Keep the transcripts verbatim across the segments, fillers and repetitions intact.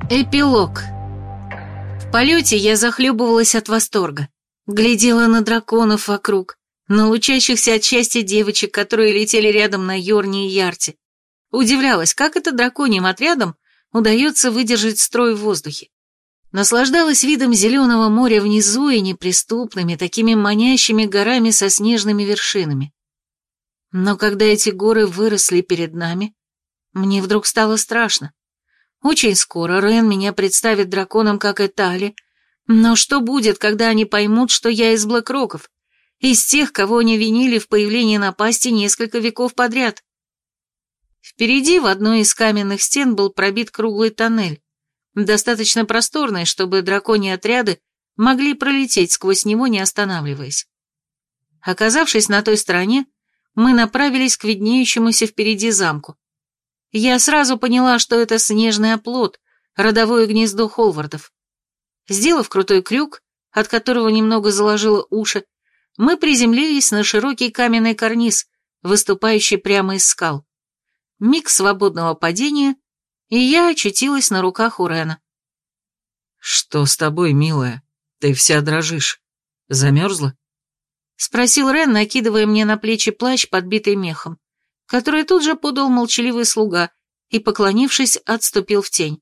Эпилог. В полете я захлебывалась от восторга. Глядела на драконов вокруг, на лучащихся от счастья девочек, которые летели рядом на Йорне и Ярте. Удивлялась, как это драконьим отрядам удается выдержать строй в воздухе. Наслаждалась видом зеленого моря внизу и неприступными, такими манящими горами со снежными вершинами. Но когда эти горы выросли перед нами, мне вдруг стало страшно. Очень скоро Рен меня представит драконом, как и Тали, но что будет, когда они поймут, что я из Блэкроков, из тех, кого они винили в появлении напасти несколько веков подряд? Впереди в одной из каменных стен был пробит круглый тоннель, достаточно просторный, чтобы драконьи отряды могли пролететь сквозь него, не останавливаясь. Оказавшись на той стороне, мы направились к виднеющемуся впереди замку. Я сразу поняла, что это снежный оплот, родовое гнездо Холвардов. Сделав крутой крюк, от которого немного заложило уши, мы приземлились на широкий каменный карниз, выступающий прямо из скал. Миг свободного падения, и я очутилась на руках у Рена. «Что с тобой, милая? Ты вся дрожишь. Замерзла?» — спросил Рен, накидывая мне на плечи плащ, подбитый мехом, который тут же подал молчаливый слуга и, поклонившись, отступил в тень.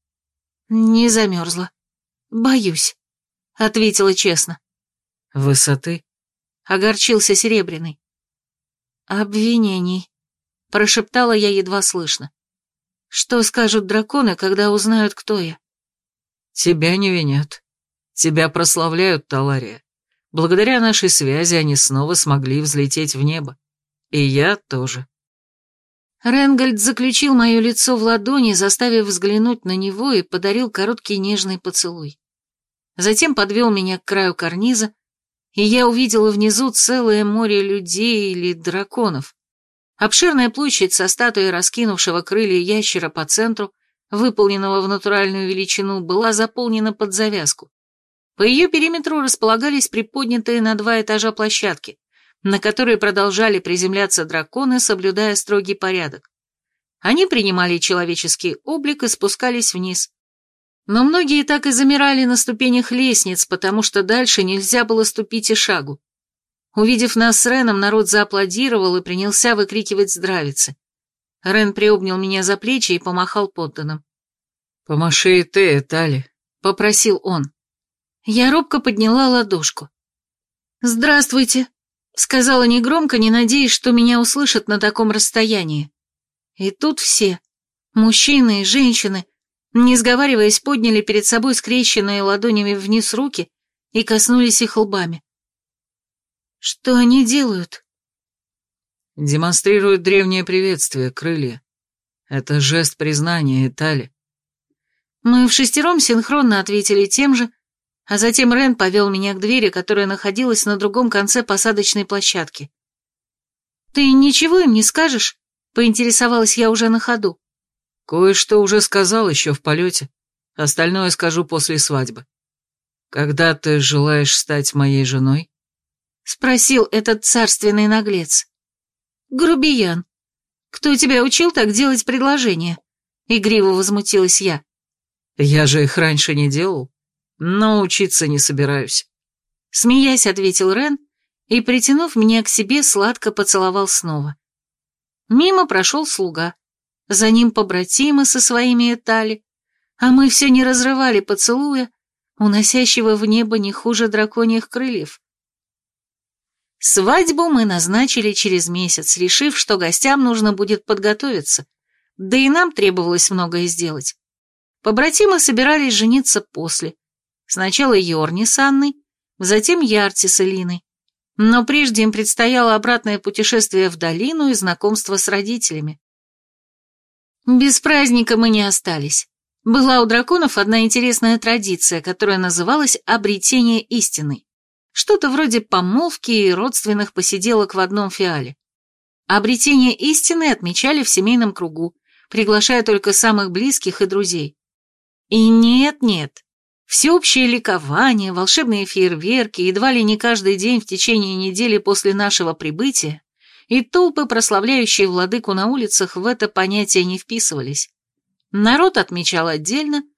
«Не замерзла. Боюсь», — ответила честно. «Высоты?» — огорчился Серебряный. «Обвинений», — прошептала я едва слышно. «Что скажут драконы, когда узнают, кто я?» «Тебя не винят. Тебя прославляют, Талария. Благодаря нашей связи они снова смогли взлететь в небо. И я тоже». Ренгольд заключил мое лицо в ладони, заставив взглянуть на него, и подарил короткий нежный поцелуй. Затем подвел меня к краю карниза, и я увидела внизу целое море людей или драконов. Обширная площадь со статуей раскинувшего крылья ящера по центру, выполненного в натуральную величину, была заполнена под завязку. По ее периметру располагались приподнятые на два этажа площадки, на которые продолжали приземляться драконы, соблюдая строгий порядок. Они принимали человеческий облик и спускались вниз. Но многие так и замирали на ступенях лестниц, потому что дальше нельзя было ступить и шагу. Увидев нас с Реном, народ зааплодировал и принялся выкрикивать здравицы. Рен приобнял меня за плечи и помахал подданным. «Помаши и ты, Тали», — попросил он. Я робко подняла ладошку. «Здравствуйте», — сказала негромко, не надеясь, что меня услышат на таком расстоянии. И тут все, мужчины и женщины, не сговариваясь, подняли перед собой скрещенные ладонями вниз руки и коснулись их лбами. «Что они делают?» «Демонстрируют древнее приветствие, крылья. Это жест признания, Тали». Мы в шестером синхронно ответили тем же, а затем Рен повел меня к двери, которая находилась на другом конце посадочной площадки. «Ты ничего им не скажешь?» — поинтересовалась я уже на ходу. «Кое-что уже сказал еще в полете. Остальное скажу после свадьбы. Когда ты желаешь стать моей женой?» — спросил этот царственный наглец. «Грубиян, кто тебя учил так делать предложения?» — игриво возмутилась я. «Я же их раньше не делал, но учиться не собираюсь». Смеясь, ответил Рен и, притянув меня к себе, сладко поцеловал снова. Мимо прошел слуга, за ним побратимы со своими этали, а мы все не разрывали поцелуя, уносящего в небо не хуже драконьих крыльев. Свадьбу мы назначили через месяц, решив, что гостям нужно будет подготовиться, да и нам требовалось многое сделать. Побратимы собирались жениться после. Сначала Йорни с Анной, затем Ярти с Элиной. Но прежде им предстояло обратное путешествие в долину и знакомство с родителями. Без праздника мы не остались. Была у драконов одна интересная традиция, которая называлась «обретение истины». Что-то вроде помолвки и родственных посиделок в одном фиале. Обретение истины отмечали в семейном кругу, приглашая только самых близких и друзей. И нет-нет, всеобщее ликование, волшебные фейерверки, едва ли не каждый день в течение недели после нашего прибытия, и толпы, прославляющие владыку на улицах, в это понятие не вписывались. Народ отмечал отдельно,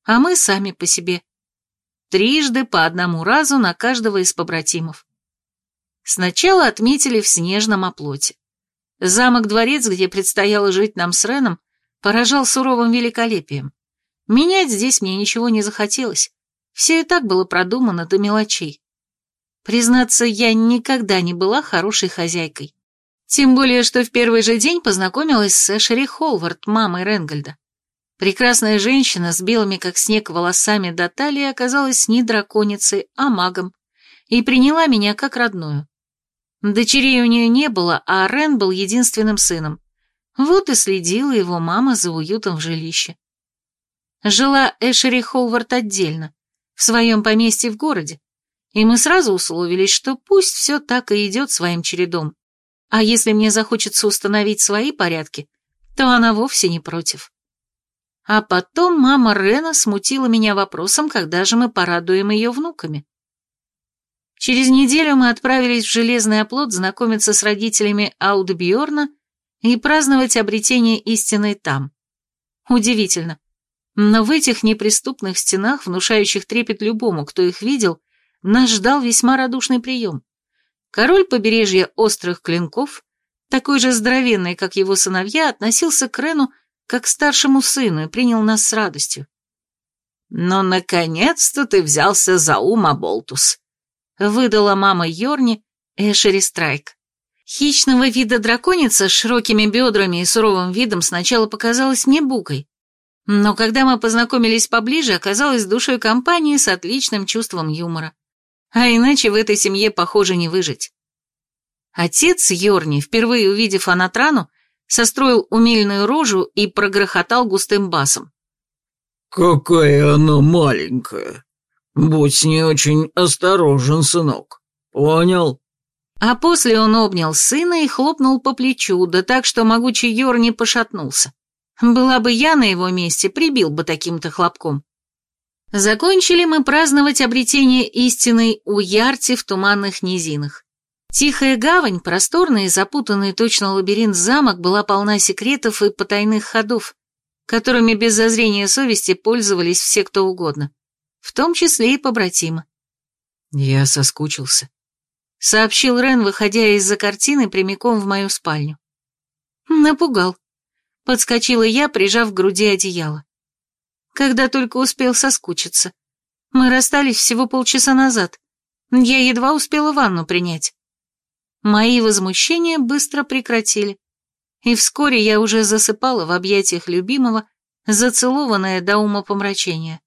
а мы сами по себе. Трижды по одному разу на каждого из побратимов. Сначала отметили в снежном оплоте. Замок-дворец, где предстояло жить нам с Реном, поражал суровым великолепием. Менять здесь мне ничего не захотелось. Все и так было продумано до мелочей. Признаться, я никогда не была хорошей хозяйкой. Тем более, что в первый же день познакомилась с Эшери Холвард, мамой Ренгольда. Прекрасная женщина с белыми, как снег, волосами до талии оказалась не драконицей, а магом, и приняла меня как родную. Дочерей у нее не было, а Рен был единственным сыном. Вот и следила его мама за уютом в жилище. Жила Эшери Холвард отдельно, в своем поместье в городе, и мы сразу условились, что пусть все так и идет своим чередом, а если мне захочется установить свои порядки, то она вовсе не против. А потом мама Рена смутила меня вопросом, когда же мы порадуем ее внуками. Через неделю мы отправились в Железный оплот знакомиться с родителями Аудбьорна и праздновать обретение истины там. Удивительно, но в этих неприступных стенах, внушающих трепет любому, кто их видел, нас ждал весьма радушный прием. Король побережья острых клинков, такой же здоровенный, как его сыновья, относился к Рену как к старшему сыну и принял нас с радостью. «Ну, наконец-то ты взялся за ум, Аболтус», — выдала мама Йорни Эшери Страйк. Хищного вида драконица с широкими бедрами и суровым видом сначала показалась мне букой, но когда мы познакомились поближе, оказалась душой компании с отличным чувством юмора. А иначе в этой семье, похоже, не выжить. Отец Йорни, впервые увидев Анатрану, состроил умильную рожу и прогрохотал густым басом. «Какая она маленькая! Будь с ней очень осторожен, сынок. Понял?» А после он обнял сына и хлопнул по плечу, да так, что могучий Йорни пошатнулся. Была бы я на его месте, прибил бы таким-то хлопком. Закончили мы праздновать обретение истины у Ярти в туманных низинах. Тихая гавань, просторный и запутанный точно лабиринт замок, была полна секретов и потайных ходов, которыми без зазрения совести пользовались все кто угодно, в том числе и побратимы. «Я соскучился», — сообщил Рен, выходя из-за картины прямиком в мою спальню. Напугал. Подскочила я, прижав к груди одеяло. Когда только успел соскучиться. Мы расстались всего полчаса назад. Я едва успела ванну принять. Мои возмущения быстро прекратили, и вскоре я уже засыпала в объятиях любимого, зацелованная до умопомрачения.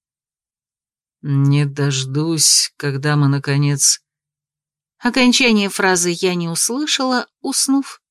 «Не дождусь, когда мы, наконец...» Окончание фразы я не услышала, уснув.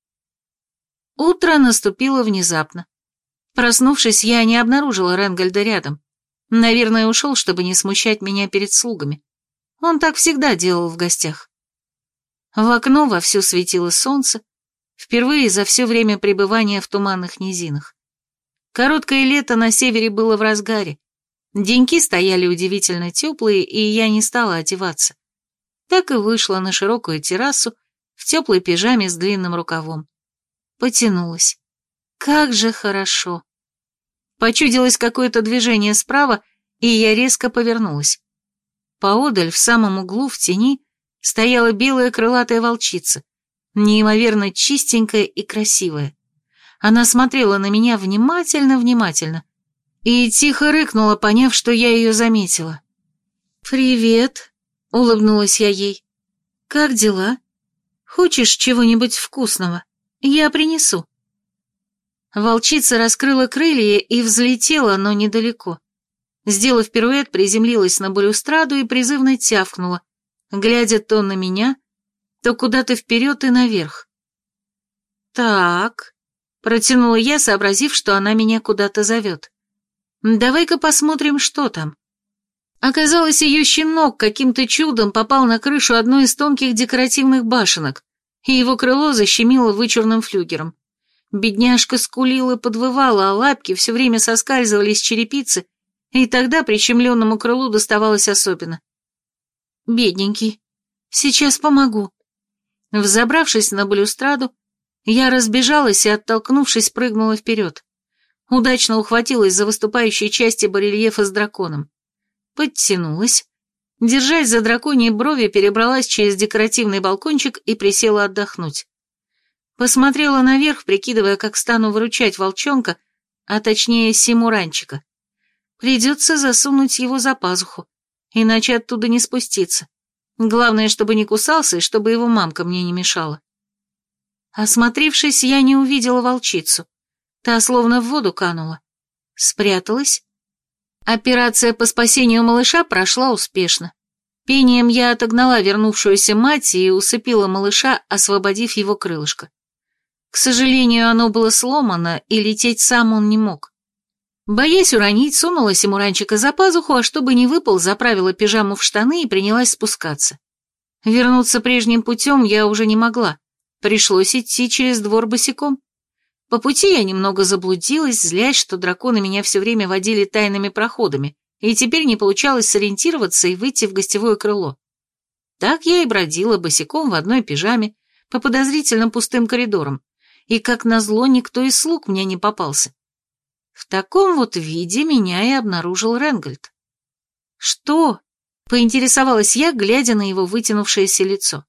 Утро наступило внезапно. Проснувшись, я не обнаружила Ренгольда рядом. Наверное, ушел, чтобы не смущать меня перед слугами. Он так всегда делал в гостях. В окно вовсю светило солнце, впервые за все время пребывания в туманных низинах. Короткое лето на севере было в разгаре. Деньки стояли удивительно теплые, и я не стала одеваться. Так и вышла на широкую террасу в теплой пижаме с длинным рукавом. Потянулась. Как же хорошо. Почудилось какое-то движение справа, и я резко повернулась. Поодаль, в самом углу, в тени, стояла белая крылатая волчица, неимоверно чистенькая и красивая. Она смотрела на меня внимательно-внимательно и тихо рыкнула, поняв, что я ее заметила. «Привет», — улыбнулась я ей. «Как дела? Хочешь чего-нибудь вкусного? Я принесу». Волчица раскрыла крылья и взлетела, но недалеко. Сделав пируэт, приземлилась на балюстраду и призывно тявкнула, глядя то на меня, то куда-то вперед и наверх. «Так», — протянула я, сообразив, что она меня куда-то зовет. «Давай-ка посмотрим, что там». Оказалось, ее щенок каким-то чудом попал на крышу одной из тонких декоративных башенок, и его крыло защемило вычурным флюгером. Бедняжка скулила и подвывала, а лапки все время соскальзывали с черепицы, и тогда прищемленному крылу доставалось особенно. «Бедненький, сейчас помогу». Взобравшись на балюстраду, я разбежалась и, оттолкнувшись, прыгнула вперед. Удачно ухватилась за выступающие части барельефа с драконом. Подтянулась, держась за драконьи брови, перебралась через декоративный балкончик и присела отдохнуть. Посмотрела наверх, прикидывая, как стану выручать волчонка, а точнее симуранчика. Придется засунуть его за пазуху, иначе оттуда не спуститься. Главное, чтобы не кусался и чтобы его мамка мне не мешала. Осмотревшись, я не увидела волчицу. Та словно в воду канула. Спряталась. Операция по спасению малыша прошла успешно. Пением я отогнала вернувшуюся мать и усыпила малыша, освободив его крылышко. К сожалению, оно было сломано, и лететь сам он не мог. Боясь уронить, сунула симуранчика за пазуху, а чтобы не выпал, заправила пижаму в штаны и принялась спускаться. Вернуться прежним путем я уже не могла. Пришлось идти через двор босиком. По пути я немного заблудилась, злясь, что драконы меня все время водили тайными проходами, и теперь не получалось сориентироваться и выйти в гостевое крыло. Так я и бродила босиком в одной пижаме по подозрительно пустым коридорам, и, как назло, никто из слуг мне не попался. В таком вот виде меня и обнаружил Ренгольд. «Что?» — поинтересовалась я, глядя на его вытянувшееся лицо.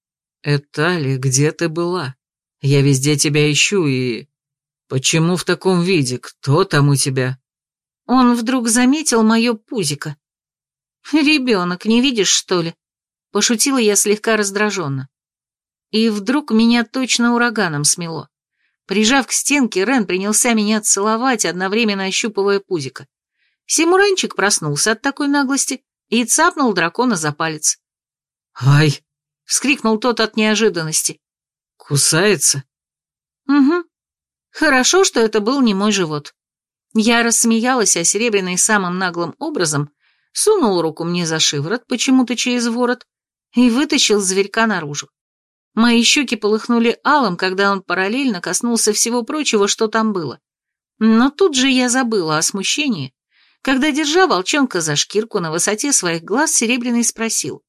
«Этали, где ты была? Я везде тебя ищу и... Почему в таком виде? Кто там у тебя?» Он вдруг заметил мое пузико. «Ребенок, не видишь, что ли?» — пошутила я слегка раздраженно. И вдруг меня точно ураганом смело. Прижав к стенке, Рен принялся меня целовать, одновременно ощупывая пузико. Симуранчик проснулся от такой наглости и цапнул дракона за палец. «Ай!» — вскрикнул тот от неожиданности. «Кусается?» «Угу. Хорошо, что это был не мой живот». Я рассмеялась, а Серебряный самым наглым образом сунул руку мне за шиворот, почему-то через ворот, и вытащил зверька наружу. Мои щеки полыхнули алым, когда он параллельно коснулся всего прочего, что там было. Но тут же я забыла о смущении, когда, держа волчонка за шкирку на высоте своих глаз, Серебряный спросил.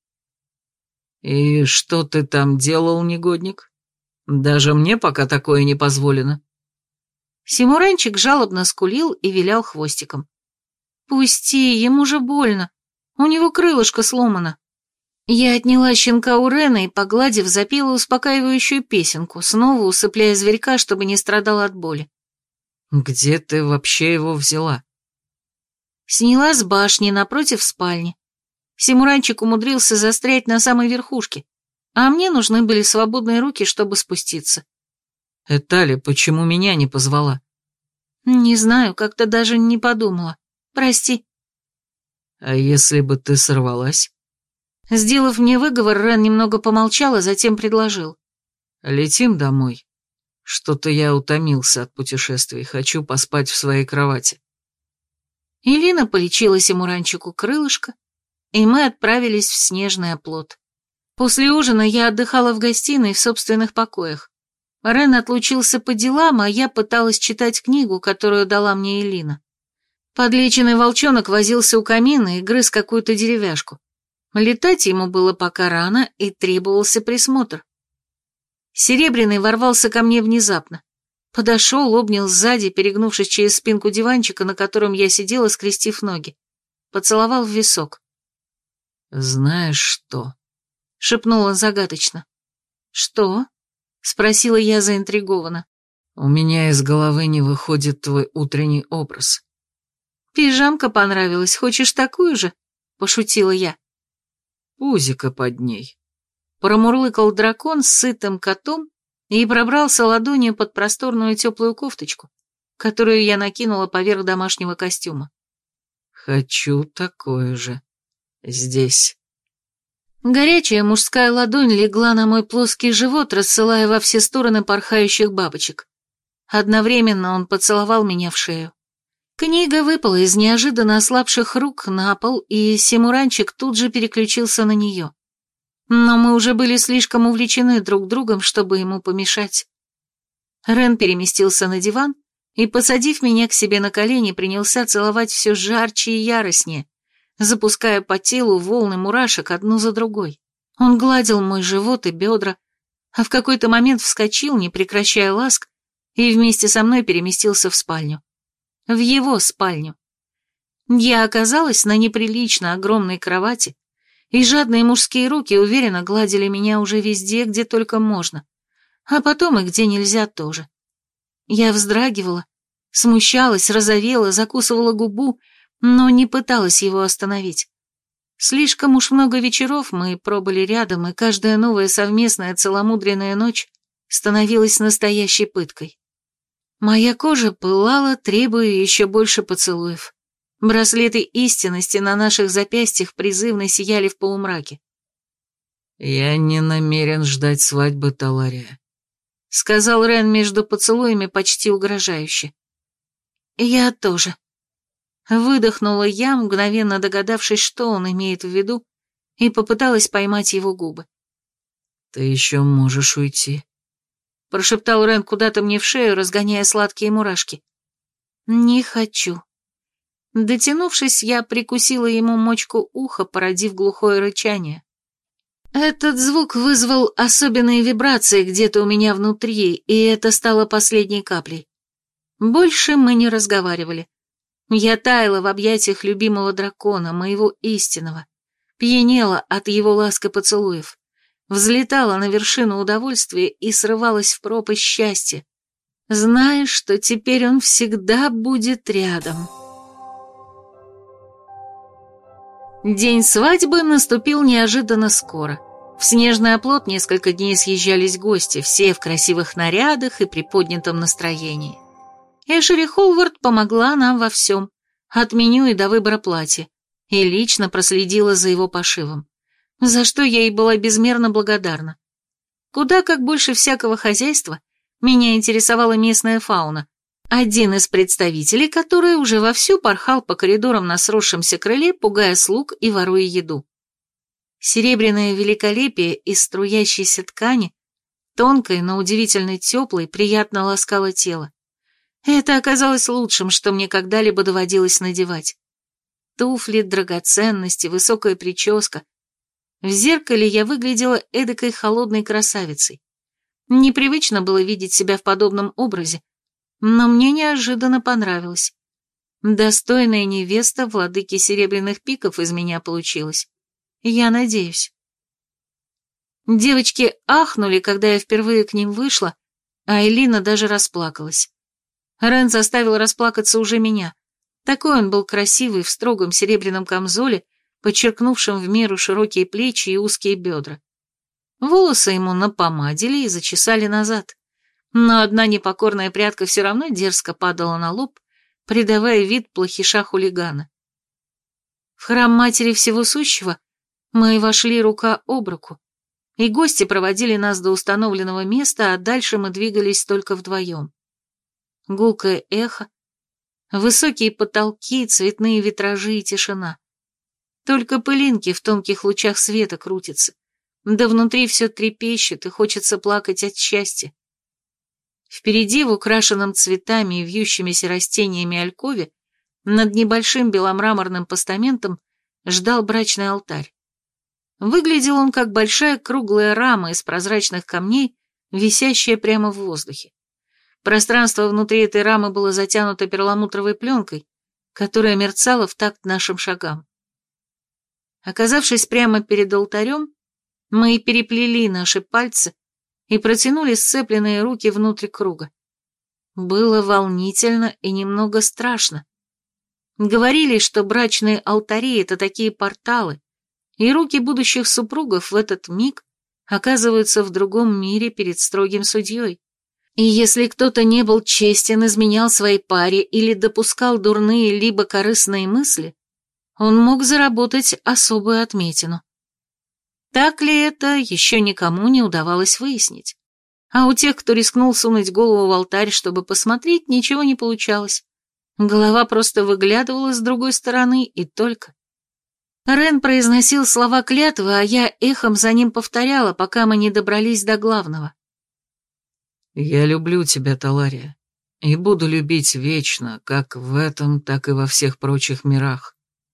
«И что ты там делал, негодник? Даже мне пока такое не позволено». Симуранчик жалобно скулил и вилял хвостиком. «Пусти, ему же больно. У него крылышко сломано». Я отняла щенка у Рена и, погладив, запела успокаивающую песенку, снова усыпляя зверька, чтобы не страдал от боли. «Где ты вообще его взяла?» Сняла с башни напротив спальни. Симуранчик умудрился застрять на самой верхушке, а мне нужны были свободные руки, чтобы спуститься. «Этали, почему меня не позвала?» «Не знаю, как-то даже не подумала. Прости». «А если бы ты сорвалась?» Сделав мне выговор, Рен немного помолчал, а затем предложил. «Летим домой. Что-то я утомился от путешествий, хочу поспать в своей кровати». Элина полечила Симуранчику крылышко, и мы отправились в снежный оплот. После ужина я отдыхала в гостиной в собственных покоях. Рен отлучился по делам, а я пыталась читать книгу, которую дала мне Элина. Подлеченный волчонок возился у камина и грыз какую-то деревяшку. Летать ему было пока рано, и требовался присмотр. Серебряный ворвался ко мне внезапно. Подошел, обнял сзади, перегнувшись через спинку диванчика, на котором я сидела, скрестив ноги. Поцеловал в висок. «Знаешь что?» — шепнул он загадочно. «Что?» — спросила я заинтригованно. «У меня из головы не выходит твой утренний образ». «Пижамка понравилась, хочешь такую же?» — пошутила я. «Пузико под ней». Промурлыкал дракон с сытым котом и пробрался ладонью под просторную теплую кофточку, которую я накинула поверх домашнего костюма. «Хочу такое же. Здесь». Горячая мужская ладонь легла на мой плоский живот, рассылая во все стороны порхающих бабочек. Одновременно он поцеловал меня в шею. Книга выпала из неожиданно ослабших рук на пол, и Симуранчик тут же переключился на нее. Но мы уже были слишком увлечены друг другом, чтобы ему помешать. Рен переместился на диван и, посадив меня к себе на колени, принялся целовать все жарче и яростнее, запуская по телу волны мурашек одну за другой. Он гладил мой живот и бедра, а в какой-то момент вскочил, не прекращая ласк, и вместе со мной переместился в спальню. в его спальню. Я оказалась на неприлично огромной кровати, и жадные мужские руки уверенно гладили меня уже везде, где только можно, а потом и где нельзя тоже. Я вздрагивала, смущалась, розовела, закусывала губу, но не пыталась его остановить. Слишком уж много вечеров мы пробыли рядом, и каждая новая совместная целомудренная ночь становилась настоящей пыткой. Моя кожа пылала, требуя еще больше поцелуев. Браслеты истинности на наших запястьях призывно сияли в полумраке. «Я не намерен ждать свадьбы, Талария», — сказал Рен между поцелуями почти угрожающе. «Я тоже». Выдохнула я, мгновенно догадавшись, что он имеет в виду, и попыталась поймать его губы. «Ты еще можешь уйти», — прошептал Рен куда-то мне в шею, разгоняя сладкие мурашки. «Не хочу». Дотянувшись, я прикусила ему мочку уха, породив глухое рычание. Этот звук вызвал особенные вибрации где-то у меня внутри, и это стало последней каплей. Больше мы не разговаривали. Я таяла в объятиях любимого дракона, моего истинного, пьянела от его ласк и поцелуев, взлетала на вершину удовольствия и срывалась в пропасть счастья, зная, что теперь он всегда будет рядом. День свадьбы наступил неожиданно скоро. В снежный оплот несколько дней съезжались гости, все в красивых нарядах и приподнятом настроении. Эшери Холвард помогла нам во всем, от меню и до выбора платья, и лично проследила за его пошивом, за что я ей была безмерно благодарна. Куда как больше всякого хозяйства меня интересовала местная фауна, один из представителей которой уже вовсю порхал по коридорам на сросшемся крыле, пугая слуг и воруя еду. Серебряное великолепие из струящейся ткани, тонкой, но удивительно теплой, приятно ласкало тело. Это оказалось лучшим, что мне когда-либо доводилось надевать. Туфли, драгоценности, высокая прическа. В зеркале я выглядела эдакой холодной красавицей. Непривычно было видеть себя в подобном образе, но мне неожиданно понравилось. Достойная невеста владыки серебряных пиков из меня получилась. Я надеюсь. Девочки ахнули, когда я впервые к ним вышла, а Элина даже расплакалась. Рен заставил расплакаться уже меня. Такой он был красивый в строгом серебряном камзоле, подчеркнувшем в меру широкие плечи и узкие бедра. Волосы ему напомадили и зачесали назад, но одна непокорная прядка все равно дерзко падала на лоб, придавая вид плохиша-хулигана. В храм Матери Всего Сущего мы вошли рука об руку, и гости проводили нас до установленного места, а дальше мы двигались только вдвоем. Гулкое эхо, высокие потолки, цветные витражи и тишина. Только пылинки в тонких лучах света крутятся, да внутри все трепещет и хочется плакать от счастья. Впереди, в украшенном цветами и вьющимися растениями алькове, над небольшим беломраморным постаментом ждал брачный алтарь. Выглядел он как большая круглая рама из прозрачных камней, висящая прямо в воздухе. Пространство внутри этой рамы было затянуто перламутровой пленкой, которая мерцала в такт нашим шагам. Оказавшись прямо перед алтарем, мы переплели наши пальцы и протянули сцепленные руки внутрь круга. Было волнительно и немного страшно. Говорили, что брачные алтари — это такие порталы, и руки будущих супругов в этот миг оказываются в другом мире перед строгим судьей. И если кто-то не был честен, изменял своей паре или допускал дурные либо корыстные мысли, он мог заработать особую отметину. Так ли это, еще никому не удавалось выяснить. А у тех, кто рискнул сунуть голову в алтарь, чтобы посмотреть, ничего не получалось. Голова просто выглядывала с другой стороны, и только. Рен произносил слова клятвы, а я эхом за ним повторяла, пока мы не добрались до главного. «Я люблю тебя, Талария, и буду любить вечно, как в этом, так и во всех прочих мирах».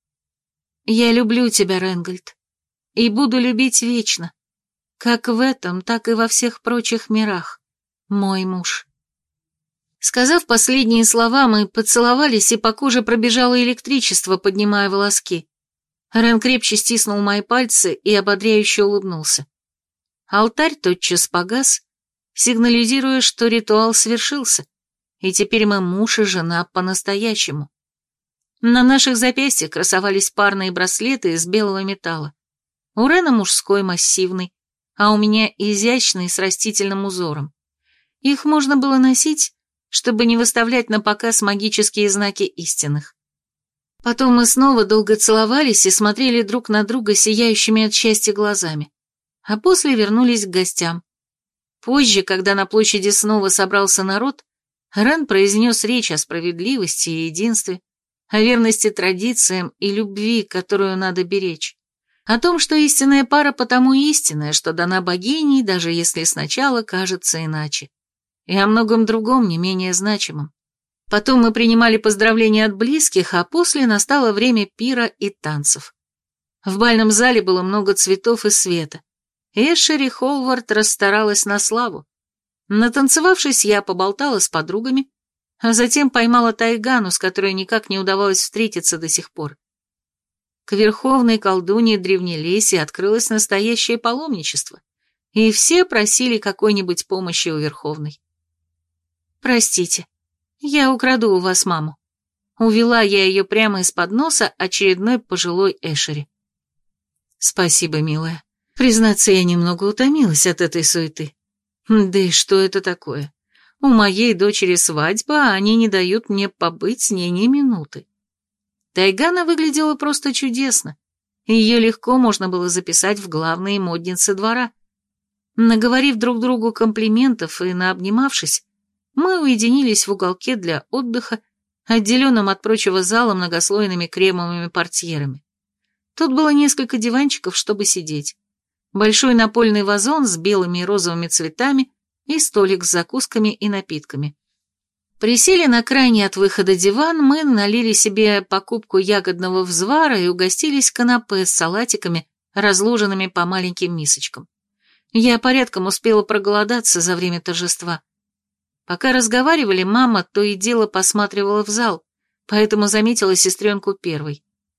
«Я люблю тебя, Ренгольд, и буду любить вечно, как в этом, так и во всех прочих мирах, мой муж». Сказав последние слова, мы поцеловались, и по коже пробежало электричество, поднимая волоски. Рен крепче стиснул мои пальцы и ободряюще улыбнулся. Алтарь тотчас погас, сигнализируя, что ритуал свершился, и теперь мы муж и жена по-настоящему. На наших запястьях красовались парные браслеты из белого металла. У Рена мужской массивный, а у меня изящный с растительным узором. Их можно было носить, чтобы не выставлять на показ магические знаки истинных. Потом мы снова долго целовались и смотрели друг на друга сияющими от счастья глазами, а после вернулись к гостям. Позже, когда на площади снова собрался народ, Рен произнес речь о справедливости и единстве, о верности традициям и любви, которую надо беречь, о том, что истинная пара потому истинная, что дана богиней, даже если сначала кажется иначе, и о многом другом, не менее значимом. Потом мы принимали поздравления от близких, а после настало время пира и танцев. В бальном зале было много цветов и света. Эшери Холвард расстаралась на славу. Натанцевавшись, я поболтала с подругами, а затем поймала Тайгану, с которой никак не удавалось встретиться до сих пор. К верховной колдунье Древнелесья открылось настоящее паломничество, и все просили какой-нибудь помощи у верховной. «Простите, я украду у вас маму». Увела я ее прямо из-под носа очередной пожилой Эшери. «Спасибо, милая. Признаться, я немного утомилась от этой суеты. Да и что это такое? У моей дочери свадьба, а они не дают мне побыть с ней ни минуты». Тайгана выглядела просто чудесно. Ее легко можно было записать в главные модницы двора. Наговорив друг другу комплиментов и наобнимавшись, мы уединились в уголке для отдыха, отделенном от прочего зала многослойными кремовыми портьерами. Тут было несколько диванчиков, чтобы сидеть, большой напольный вазон с белыми и розовыми цветами и столик с закусками и напитками. Присели на крайний от выхода диван, мы налили себе покупку ягодного взвара и угостились канапе с салатиками, разложенными по маленьким мисочкам. Я порядком успела проголодаться за время торжества. Пока разговаривали, мама то и дело посматривала в зал, поэтому заметила сестренку первой.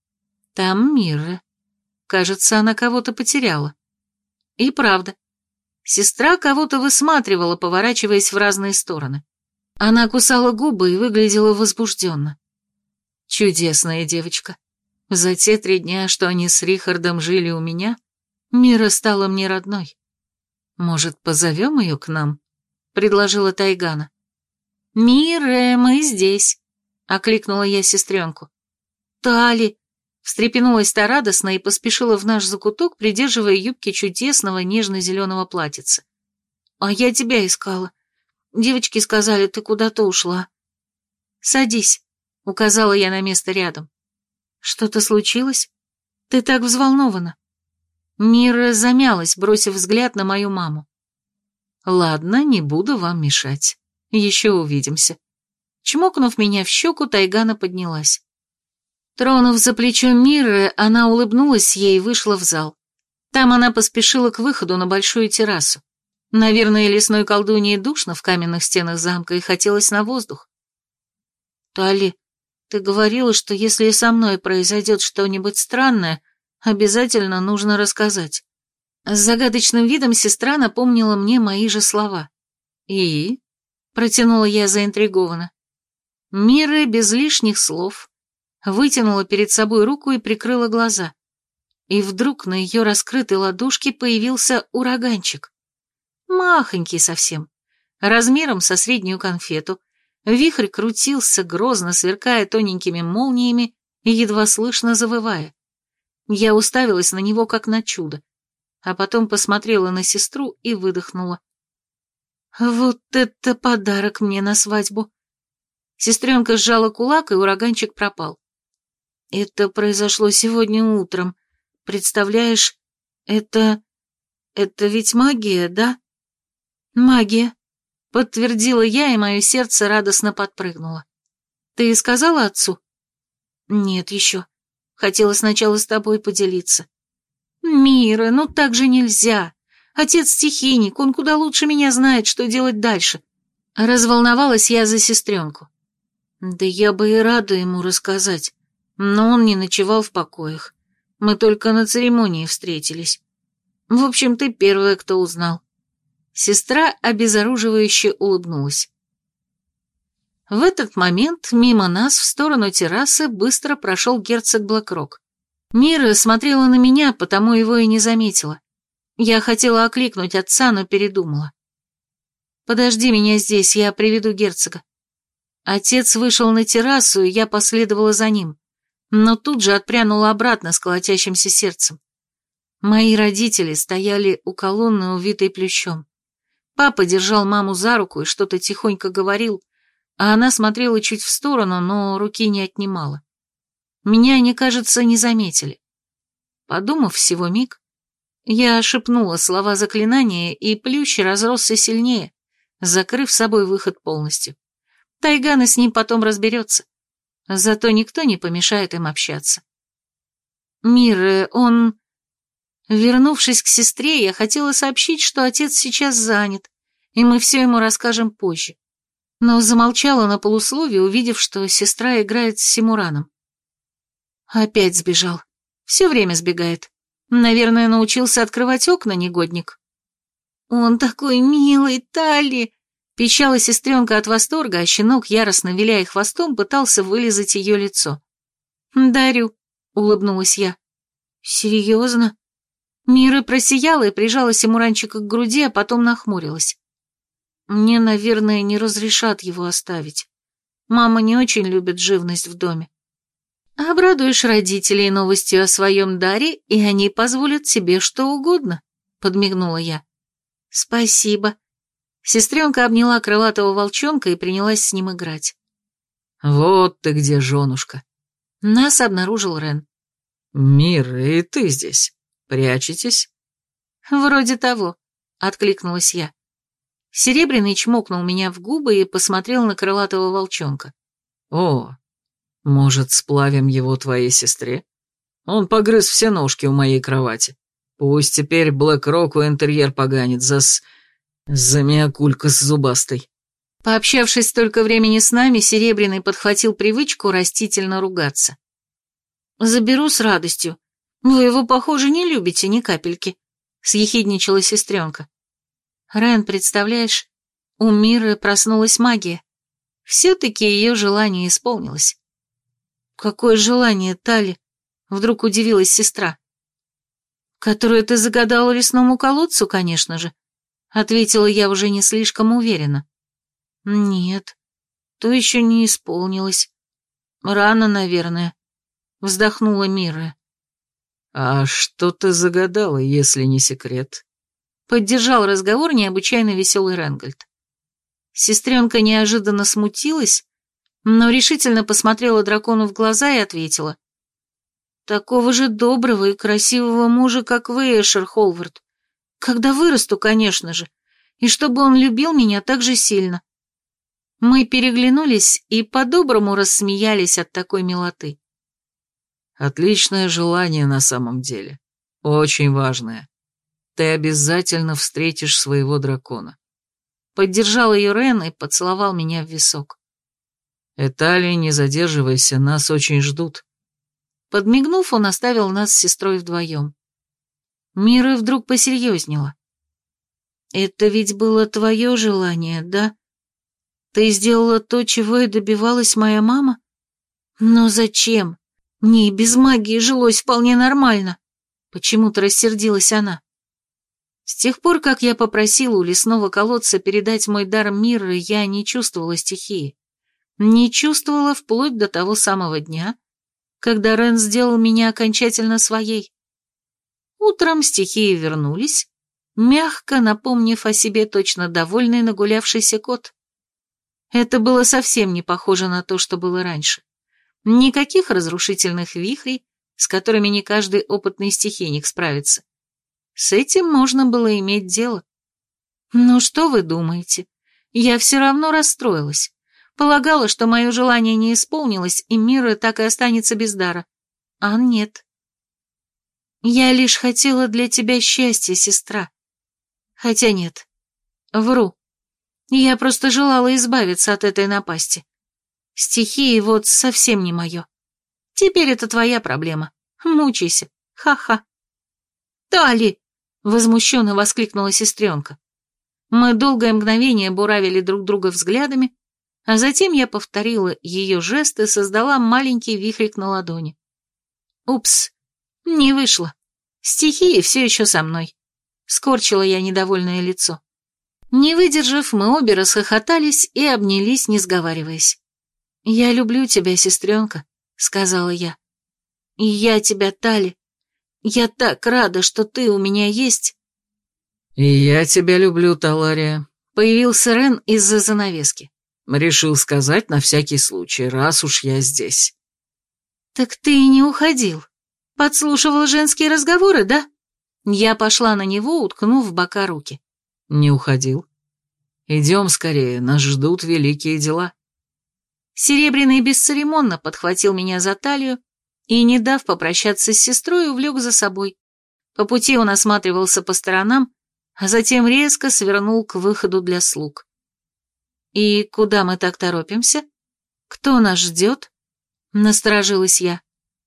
Там Мирра. Кажется, она кого-то потеряла. И правда. Сестра кого-то высматривала, поворачиваясь в разные стороны. Она кусала губы и выглядела возбужденно. Чудесная девочка. За те три дня, что они с Рихардом жили у меня, Мира стала мне родной. Может, позовем ее к нам? Предложила Тайгана. «Мира, мы здесь», — окликнула я сестренку. «Тали», — встрепенулась та радостно и поспешила в наш закуток, придерживая юбки чудесного нежно-зеленого платьица. «А я тебя искала. Девочки сказали, ты куда-то ушла». «Садись», — указала я на место рядом. «Что-то случилось? Ты так взволнована». Мира замялась, бросив взгляд на мою маму. «Ладно, не буду вам мешать. Еще увидимся». Чмокнув меня в щеку, Тайгана поднялась. Тронув за плечо Мирры, она улыбнулась ей и вышла в зал. Там она поспешила к выходу на большую террасу. Наверное, лесной колдунье душно в каменных стенах замка и хотелось на воздух. «Тали, ты говорила, что если со мной произойдет что-нибудь странное, обязательно нужно рассказать». С загадочным видом сестра напомнила мне мои же слова. «И?» — протянула я заинтригованно. Мира без лишних слов вытянула перед собой руку и прикрыла глаза. И вдруг на ее раскрытой ладошке появился ураганчик. Махонький совсем, размером со среднюю конфету. Вихрь крутился, грозно сверкая тоненькими молниями и едва слышно завывая. Я уставилась на него, как на чудо, а потом посмотрела на сестру и выдохнула. «Вот это подарок мне на свадьбу!» Сестренка сжала кулак, и ураганчик пропал. «Это произошло сегодня утром. Представляешь, это... это ведь магия, да?» «Магия», — подтвердила я, и мое сердце радостно подпрыгнуло. «Ты сказала отцу?» «Нет еще. Хотела сначала с тобой поделиться». «Мира, ну так же нельзя. Отец стихийник, он куда лучше меня знает, что делать дальше. Разволновалась я за сестренку. Да я бы и рада ему рассказать, но он не ночевал в покоях. Мы только на церемонии встретились. В общем, ты первая, кто узнал. Сестра обезоруживающе улыбнулась. В этот момент мимо нас в сторону террасы быстро прошел герцог Блэкрок. Мира смотрела на меня, потому его и не заметила. Я хотела окликнуть отца, но передумала. «Подожди меня здесь, я приведу герцога». Отец вышел на террасу, и я последовала за ним, но тут же отпрянула обратно с колотящимся сердцем. Мои родители стояли у колонны, увитой плющом. Папа держал маму за руку и что-то тихонько говорил, а она смотрела чуть в сторону, но руки не отнимала. Меня они, кажется, не заметили. Подумав всего миг, я шепнула слова заклинания, и плющ разросся сильнее, закрыв собой выход полностью. Тайган с ним потом разберется. Зато никто не помешает им общаться. Мир, он... Вернувшись к сестре, я хотела сообщить, что отец сейчас занят, и мы все ему расскажем позже. Но замолчала на полусловие, увидев, что сестра играет с Симураном. Опять сбежал. Все время сбегает. Наверное, научился открывать окна, негодник. «Он такой милый, Талли!» Пищала сестренка от восторга, а щенок, яростно виляя хвостом, пытался вылизать ее лицо. «Дарю», — улыбнулась я. «Серьезно?» Мира просияла и прижала Симуранчика к груди, а потом нахмурилась. «Мне, наверное, не разрешат его оставить. Мама не очень любит живность в доме. Обрадуешь родителей новостью о своем даре, и они позволят тебе что угодно», — подмигнула я. «Спасибо». Сестренка обняла крылатого волчонка и принялась с ним играть. «Вот ты где, женушка!» Нас обнаружил Рен. «Мир, и ты здесь. Прячетесь?» «Вроде того», — откликнулась я. Серебряный чмокнул меня в губы и посмотрел на крылатого волчонка. «О, может, сплавим его твоей сестре? Он погрыз все ножки у моей кровати. Пусть теперь Блэкроку интерьер поганит за с... за миокулька с зубастой». Пообщавшись столько времени с нами, Серебряный подхватил привычку растительно ругаться. «Заберу с радостью. Вы его, похоже, не любите ни капельки», — съехидничала сестренка. «Рен, представляешь, у Миры проснулась магия. Все-таки ее желание исполнилось». «Какое желание, Талли?» — вдруг удивилась сестра. «Которое ты загадала лесному колодцу, конечно же», — ответила я уже не слишком уверенно. «Нет, то еще не исполнилось. Рано, наверное», — вздохнула Мира. «А что ты загадала, если не секрет?» Поддержал разговор необычайно веселый Ренгольд. Сестренка неожиданно смутилась, но решительно посмотрела дракону в глаза и ответила. «Такого же доброго и красивого мужа, как вы, Эшер Холвард. Когда вырасту, конечно же, и чтобы он любил меня так же сильно». Мы переглянулись и по-доброму рассмеялись от такой милоты. «Отличное желание на самом деле. Очень важное. Ты обязательно встретишь своего дракона». Поддержал ее Рен и поцеловал меня в висок. «Этали, не задерживайся, нас очень ждут». Подмигнув, он оставил нас с сестрой вдвоем. Мира вдруг посерьезнела. «Это ведь было твое желание, да? Ты сделала то, чего и добивалась моя мама? Но зачем? Мне и без магии жилось вполне нормально». Почему-то рассердилась она. С тех пор, как я попросила у лесного колодца передать мой дар Миры, я не чувствовала стихии. Не чувствовала вплоть до того самого дня, когда Рен сделал меня окончательно своей. Утром стихии вернулись, мягко напомнив о себе точно довольный нагулявшийся кот. Это было совсем не похоже на то, что было раньше. Никаких разрушительных вихрей, с которыми не каждый опытный стихийник справится. С этим можно было иметь дело. Ну что вы думаете? Я все равно расстроилась. Полагала, что мое желание не исполнилось, и Мира так и останется без дара. А нет. Я лишь хотела для тебя счастья, сестра. Хотя нет, вру. Я просто желала избавиться от этой напасти. Стихии вот совсем не мое. Теперь это твоя проблема. Мучайся. Ха-ха. «Тали!» — возмущенно воскликнула сестренка. Мы долгое мгновение буравили друг друга взглядами, а затем я повторила ее жест и создала маленький вихрик на ладони. Упс, не вышло. Стихии все еще со мной. Скорчила я недовольное лицо. Не выдержав, мы обе расхохотались и обнялись, не сговариваясь. «Я люблю тебя, сестренка», — сказала я. «И я тебя, Тали. Я так рада, что ты у меня есть». «И я тебя люблю, Талария», — появился Рен из-за занавески. «Решил сказать на всякий случай, раз уж я здесь». «Так ты и не уходил. Подслушивал женские разговоры, да?» Я пошла на него, уткнув в бока руки. «Не уходил. Идем скорее, нас ждут великие дела». Серебряный бесцеремонно подхватил меня за талию и, не дав попрощаться с сестрой, увлек за собой. По пути он осматривался по сторонам, а затем резко свернул к выходу для слуг. «И куда мы так торопимся? Кто нас ждет?» — насторожилась я.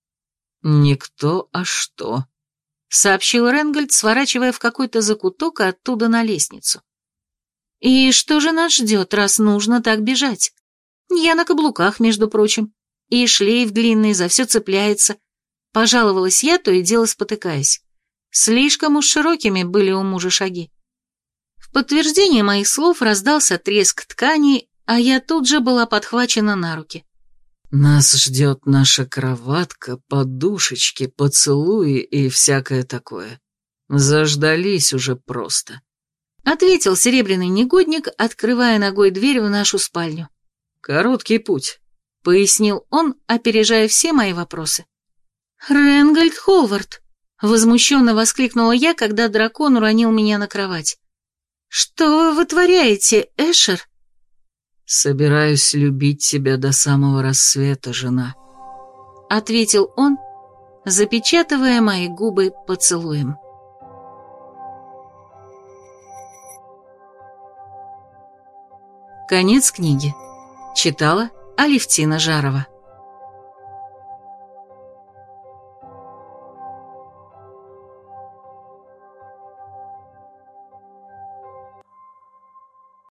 «Никто, а что?» — сообщил Ренгольд, сворачивая в какой-то закуток и оттуда на лестницу. «И что же нас ждет, раз нужно так бежать? Я на каблуках, между прочим, и шлейф длинный за все цепляется». Пожаловалась я, то и дело спотыкаясь. Слишком уж широкими были у мужа шаги. В подтверждение моих слов раздался треск ткани, а я тут же была подхвачена на руки. «Нас ждет наша кроватка, подушечки, поцелуи и всякое такое. Заждались уже просто», — ответил серебряный негодник, открывая ногой дверь в нашу спальню. «Короткий путь», — пояснил он, опережая все мои вопросы. «Ренгольд Холвард!» — возмущенно воскликнула я, когда дракон уронил меня на кровать. «Что вы вытворяете, Эшер?» «Собираюсь любить тебя до самого рассвета, жена», — ответил он, запечатывая мои губы поцелуем. Конец книги. Читала Алевтина Жарова.